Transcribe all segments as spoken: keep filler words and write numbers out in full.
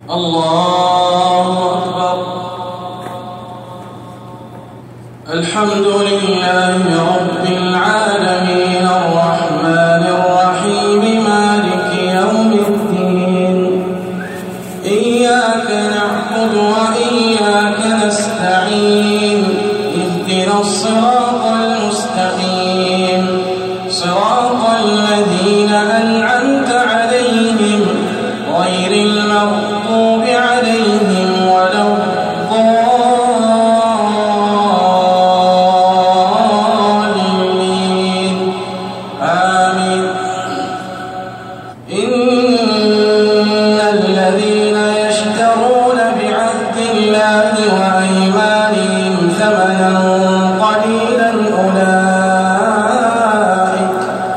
الله أكبر. الحمد لله رب العالمين الرحمن الرحيم مالك يوم الدين إياك نعبد وإياك نستعين اهدنا الصراط المستقيم صراط الذين أنعمت عليهم غير المغضوب عليهم ولا الضالين آمين. إن الذين يشترون بعهد الله وأيمانهم ثمنا قليلا أولئك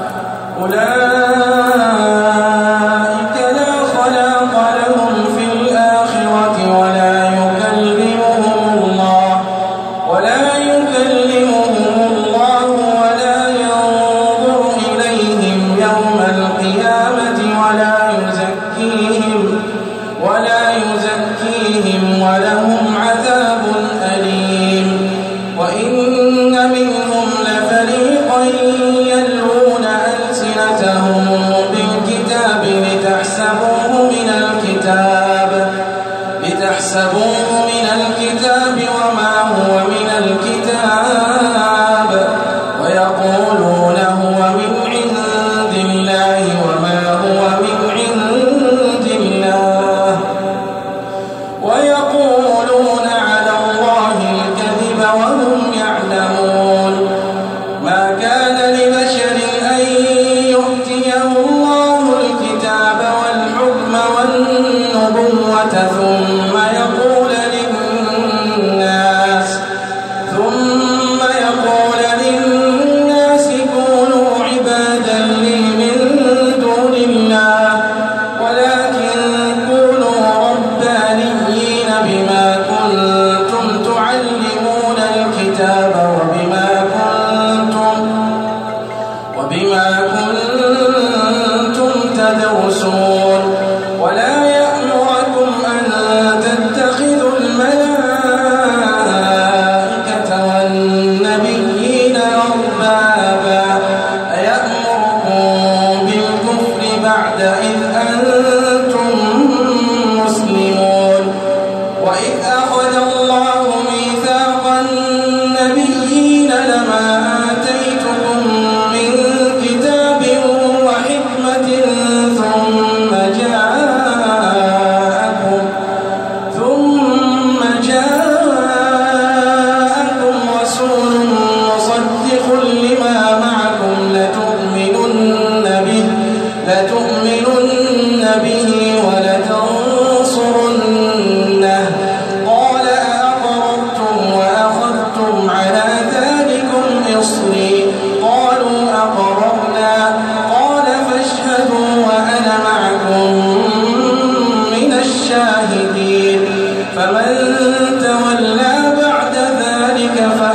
أولئك لا خلاق لهم في الآخرة ولا يكلمهم الله ولا يكلمهم الله ولا ينظر إليهم يوم القيامة ولا يزكيهم ولا يزكيهم ولهم عذاب أليم. وإن منهم لفريقا يلوون ألسنتهم بالكتاب لتحسبوه من الكتاب لتحسبوه من الكتاب وما هو من الكتاب ويقولون هو من عند الله وما هو من عند الله ويقولون على الله الكذب وهم يعلمون. ما كان لبشر أن يؤتيه الله الكتاب والحكم والنبوة ثم يقول للناس ثم يقول للناس كونوا عبادا لي من دون الله ولكن كونوا ربانيين بما كنتم تعلمون الكتاب وبما كنتم وبما كنتم تدرسون. ولا يأمركم أن تتخذوا الملائكة والنبيين أربابا أيأمركم بالكفر بعد إذ أنتم مسلمون. وإذ أخذ الله ميثاق النبيين لما آتيتكم من كتاب وحكمة ثم جاءكم ثم جاءكم رسول مصدق لما معكم لتؤمنن به لتؤمنن به ولتنصرنه قال أأقررتم وأخذتم على ذلكم إصري قالوا أقررنا قال فاشهدوا وأنا معكم من الشاهدين. فمن تولى بعد ذلك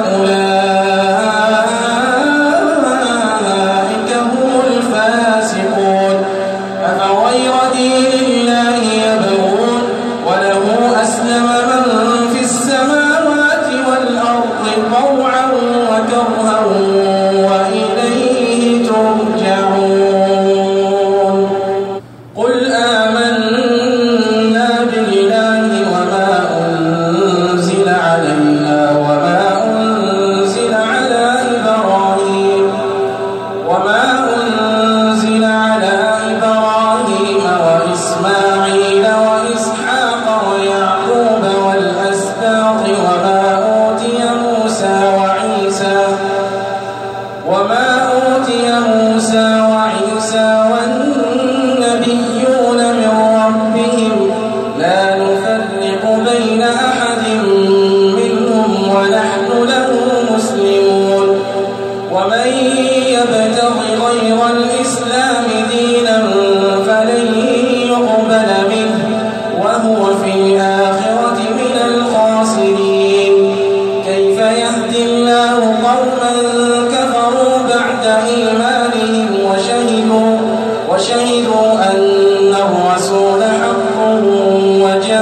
فأولئك هم الفاسقون. أفغير دين الله يبغون وله أسلم من في السماوات والأرض طوعا وكرها وإليه ترجعون. قل آمنا بالله وما أنزل علينا وما أنزل على إبراهيم وما أنزل على إبراهيم وإسماعيل وإسحاق ويعقوب والأسباط وما أوتي موسى وعيسى وما أوتي موسى وعيسى والنبيون من ربهم لا نفرق بين أحد منهم ونحن له مسلمون. ومن يبتغ غير الإسلام دينا فلن يقبل منه وهو في الآخرة من الخاسرين. كيف يهدي الله قوما كفروا بعد إيمانهم وشهدوا وشهدوا أن الرسول حق وجاء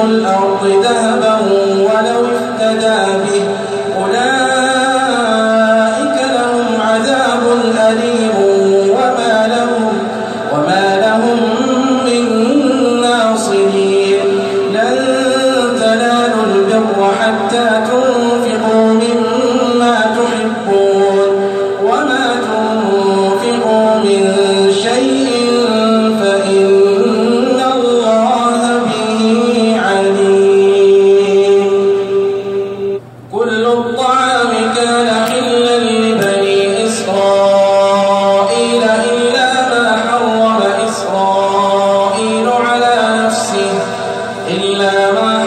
الأرض ذهبا ولو افتدى به أولئك لهم عذاب أليم وما لهم, وما لهم من ناصرين. لن تنالوا البر حتى تنفقوا مما تحبون وما تنفقوا من شيء فإن الله به عليم. كل الطعام كان حلا لبني إسرائيل إلا ما حرم إسرائيل على نفسه إلا ما